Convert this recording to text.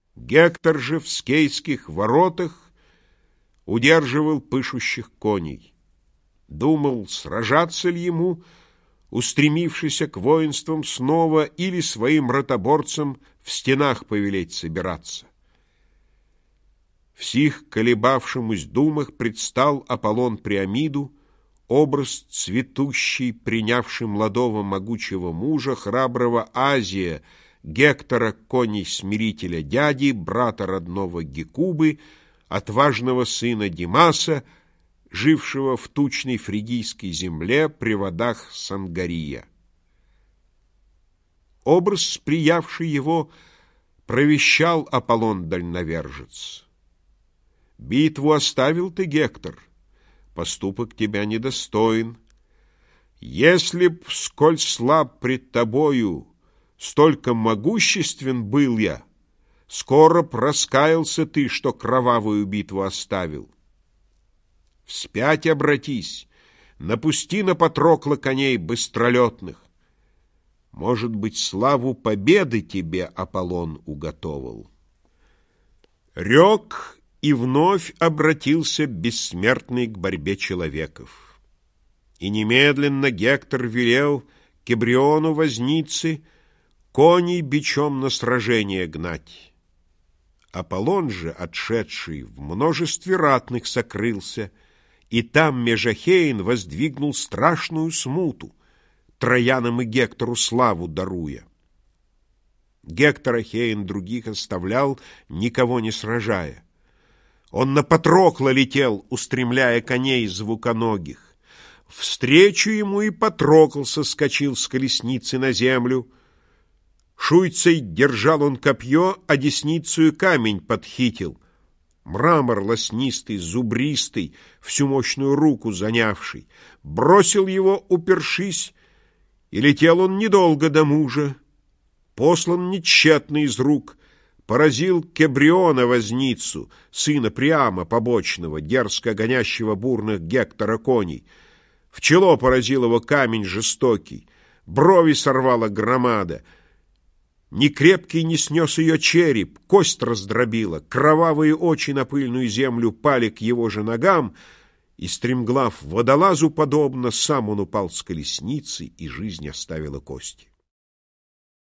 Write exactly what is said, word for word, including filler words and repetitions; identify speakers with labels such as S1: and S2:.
S1: Гектор же в скейских воротах удерживал пышущих коней. Думал, сражаться ли ему, устремившийся к воинствам снова, или своим ротоборцам в стенах повелеть собираться. В сих колебавшемусь думах предстал Аполлон Приамиду, образ цветущий, принявший молодого могучего мужа, храброго Азия, Гектора, коней-смирителя дяди, брата родного Гекубы, отважного сына Димаса, жившего в тучной фригийской земле при водах Сангария. Образ, приявший его, провещал Аполлон-дальновержец. «Битву оставил ты, Гектор, поступок тебя недостоин. Если б, сколь слаб пред тобою, столько могуществен был я, скоро б раскаялся ты, что кровавую битву оставил. Вспять обратись, напусти на Патрокла коней быстролетных. Может быть, славу победы тебе Аполлон уготовал». Рек, и вновь обратился бессмертный к борьбе человеков. И немедленно Гектор велел Кебриону возницы коней бичом на сражение гнать. Аполлон же, отшедший, в множестве ратных сокрылся, и там меж Ахеин воздвигнул страшную смуту, Троянам и Гектору славу даруя. Гектор Ахеин других оставлял, никого не сражая. Он на Патрокла летел, устремляя коней звуконогих. Встречу ему и Патрокл соскочил с колесницы на землю. Шуйцей держал он копье, а десницею камень подхитил. Мрамор лоснистый, зубристый, всю мощную руку занявший. Бросил его, упершись, и летел он недолго до мужа. Послан нетщетно из рук, поразил Кебриона возницу, сына Приама побочного, дерзко гонящего бурных Гектора коней. В чело поразил его камень жестокий, брови сорвала громада. Ни крепкий не снес ее череп, кость раздробила, кровавые очи на пыльную землю пали к его же ногам, и, стремглав водолазу подобно, сам он упал с колесницы, и жизнь оставила кости.